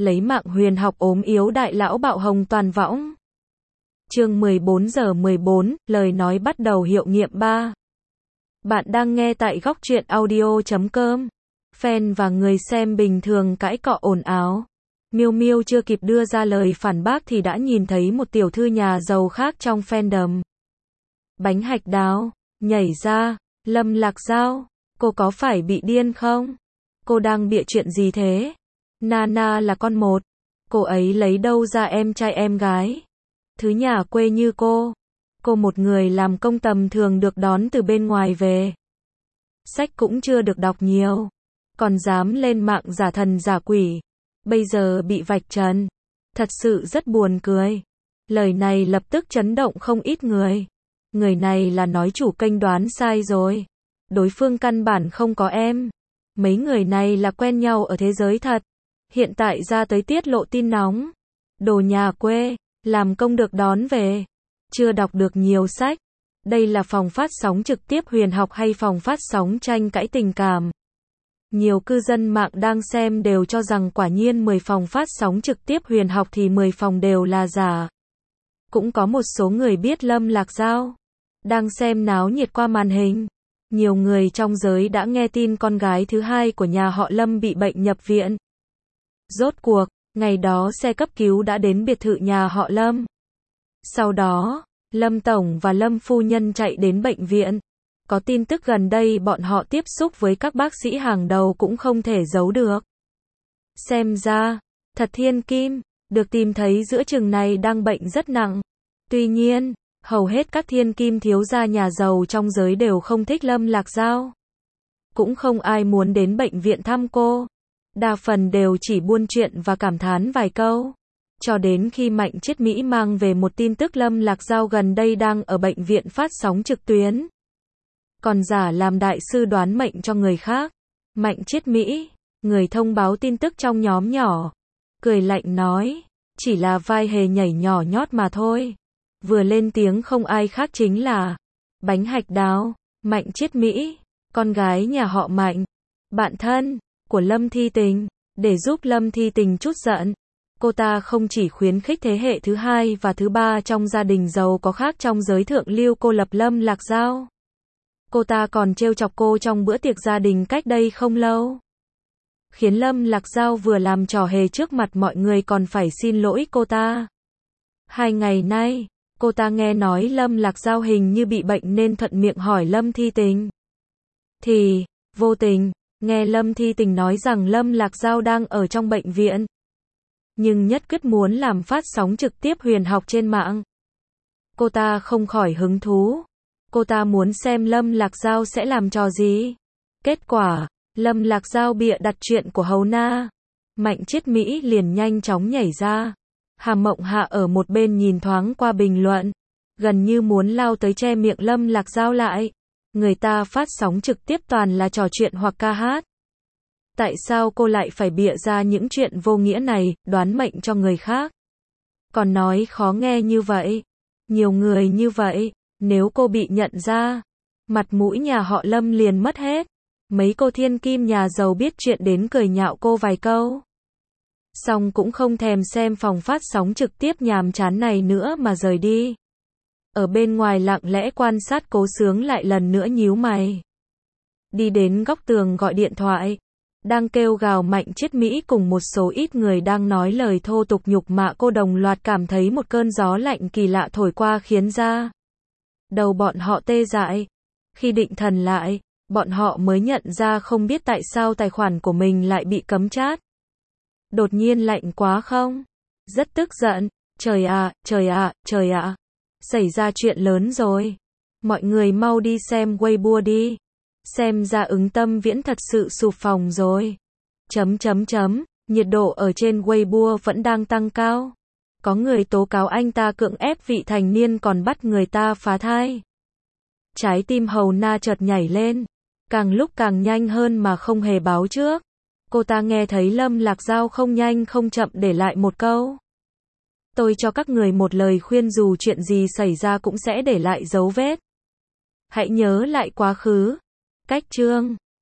lấy mạng huyền học ốm yếu đại lão bạo hồng toàn võng. Chương 14:14, lời nói bắt đầu hiệu nghiệm 3. Bạn đang nghe tại góc truyện audio.com. Fan và người xem bình thường cãi cọ ồn ào. Miêu Miêu chưa kịp đưa ra lời phản bác thì đã nhìn thấy một tiểu thư nhà giàu khác trong fandom. Bánh hạch đào, nhảy ra, Lâm Lạc Giao, cô có phải bị điên không? Cô đang bịa chuyện gì thế? Nana là con một, cô ấy lấy đâu ra em trai em gái? Thứ nhà quê như cô một người làm công tầm thường được đón từ bên ngoài về. Sách cũng chưa được đọc nhiều, còn dám lên mạng giả thần giả quỷ, bây giờ bị vạch trần. Thật sự rất buồn cười. Lời này lập tức chấn động không ít người. Người này là nói chủ kênh đoán sai rồi. Đối phương căn bản không có em. Mấy người này là quen nhau ở thế giới thật. Hiện tại ra tới tiết lộ tin nóng. Đồ nhà quê, làm công được đón về. Chưa đọc được nhiều sách. Đây là phòng phát sóng trực tiếp huyền học hay phòng phát sóng tranh cãi tình cảm? Nhiều cư dân mạng đang xem đều cho rằng quả nhiên 10 phòng phát sóng trực tiếp huyền học thì 10 phòng đều là giả. Cũng có một số người biết Lâm Lạc Giao đang xem náo nhiệt qua màn hình. Nhiều người trong giới đã nghe tin con gái thứ hai của nhà họ Lâm bị bệnh nhập viện. Rốt cuộc, ngày đó xe cấp cứu đã đến biệt thự nhà họ Lâm. Sau đó, Lâm Tổng và Lâm Phu Nhân chạy đến bệnh viện. Có tin tức gần đây bọn họ tiếp xúc với các bác sĩ hàng đầu cũng không thể giấu được. Xem ra, thật thiên kim, được tìm thấy giữa chừng này đang bệnh rất nặng. Tuy nhiên, hầu hết các thiên kim thiếu gia nhà giàu trong giới đều không thích Lâm Lạc Giao. Cũng không ai muốn đến bệnh viện thăm cô. Đa phần đều chỉ buôn chuyện và cảm thán vài câu. Cho đến khi Mạnh Triết Mỹ mang về một tin tức Lâm Lạc Giao gần đây đang ở bệnh viện phát sóng trực tuyến. Còn giả làm đại sư đoán mệnh cho người khác. Mạnh Triết Mỹ, người thông báo tin tức trong nhóm nhỏ, cười lạnh nói, chỉ là vai hề nhảy nhỏ nhót mà thôi. Vừa lên tiếng không ai khác chính là Bánh Hạch Đào, Mạnh Triết Mỹ, con gái nhà họ Mạnh, bạn thân của Lâm Thi Tình. Để giúp Lâm Thi Tình trút giận, cô ta không chỉ khuyến khích thế hệ thứ hai và thứ ba trong gia đình giàu có khác trong giới thượng lưu cô lập Lâm Lạc Giao. Cô ta còn trêu chọc cô trong bữa tiệc gia đình cách đây không lâu. Khiến Lâm Lạc Giao vừa làm trò hề trước mặt mọi người còn phải xin lỗi cô ta. 2 ngày nay, cô ta nghe nói Lâm Lạc Giao hình như bị bệnh nên thuận miệng hỏi Lâm Thi Tình. Thì, vô tình, nghe Lâm Thi Tình nói rằng Lâm Lạc Giao đang ở trong bệnh viện. Nhưng nhất quyết muốn làm phát sóng trực tiếp huyền học trên mạng. Cô ta không khỏi hứng thú. Cô ta muốn xem Lâm Lạc Giao sẽ làm trò gì. Kết quả, Lâm Lạc Giao bịa đặt chuyện của Hầu Na. Mạnh Triết Mỹ liền nhanh chóng nhảy ra. Hàm Mộng Hạ ở một bên nhìn thoáng qua bình luận, gần như muốn lao tới che miệng Lâm Lạc Giao lại. Người ta phát sóng trực tiếp toàn là trò chuyện hoặc ca hát. Tại sao cô lại phải bịa ra những chuyện vô nghĩa này, đoán mệnh cho người khác? Còn nói khó nghe như vậy. Nhiều người như vậy, nếu cô bị nhận ra, mặt mũi nhà họ Lâm liền mất hết. Mấy cô thiên kim nhà giàu biết chuyện đến cười nhạo cô vài câu. Xong cũng không thèm xem phòng phát sóng trực tiếp nhàm chán này nữa mà rời đi. Ở bên ngoài lặng lẽ quan sát Cố Sướng lại lần nữa nhíu mày. Đi đến góc tường gọi điện thoại. Đang kêu gào Mạnh Triết Mỹ cùng một số ít người đang nói lời thô tục nhục mạ cô đồng loạt cảm thấy một cơn gió lạnh kỳ lạ thổi qua khiến ra đầu bọn họ tê dại. Khi định thần lại, bọn họ mới nhận ra không biết tại sao tài khoản của mình lại bị cấm chat. Đột nhiên lạnh quá không? Rất tức giận. Trời ạ, trời ạ, trời ạ. Xảy ra chuyện lớn rồi. Mọi người mau đi xem Weibo đi. Xem ra Ứng Tâm Viễn thật sự sụp phòng rồi. Nhiệt độ ở trên Weibo vẫn đang tăng cao. Có người tố cáo anh ta cưỡng ép vị thành niên còn bắt người ta phá thai. Trái tim Hầu Na chợt nhảy lên. Càng lúc càng nhanh hơn mà không hề báo trước. Cô ta nghe thấy Lâm Lạc Giao không nhanh không chậm để lại một câu. Tôi cho các người một lời khuyên dù chuyện gì xảy ra cũng sẽ để lại dấu vết. Hãy nhớ lại quá khứ. Cách chương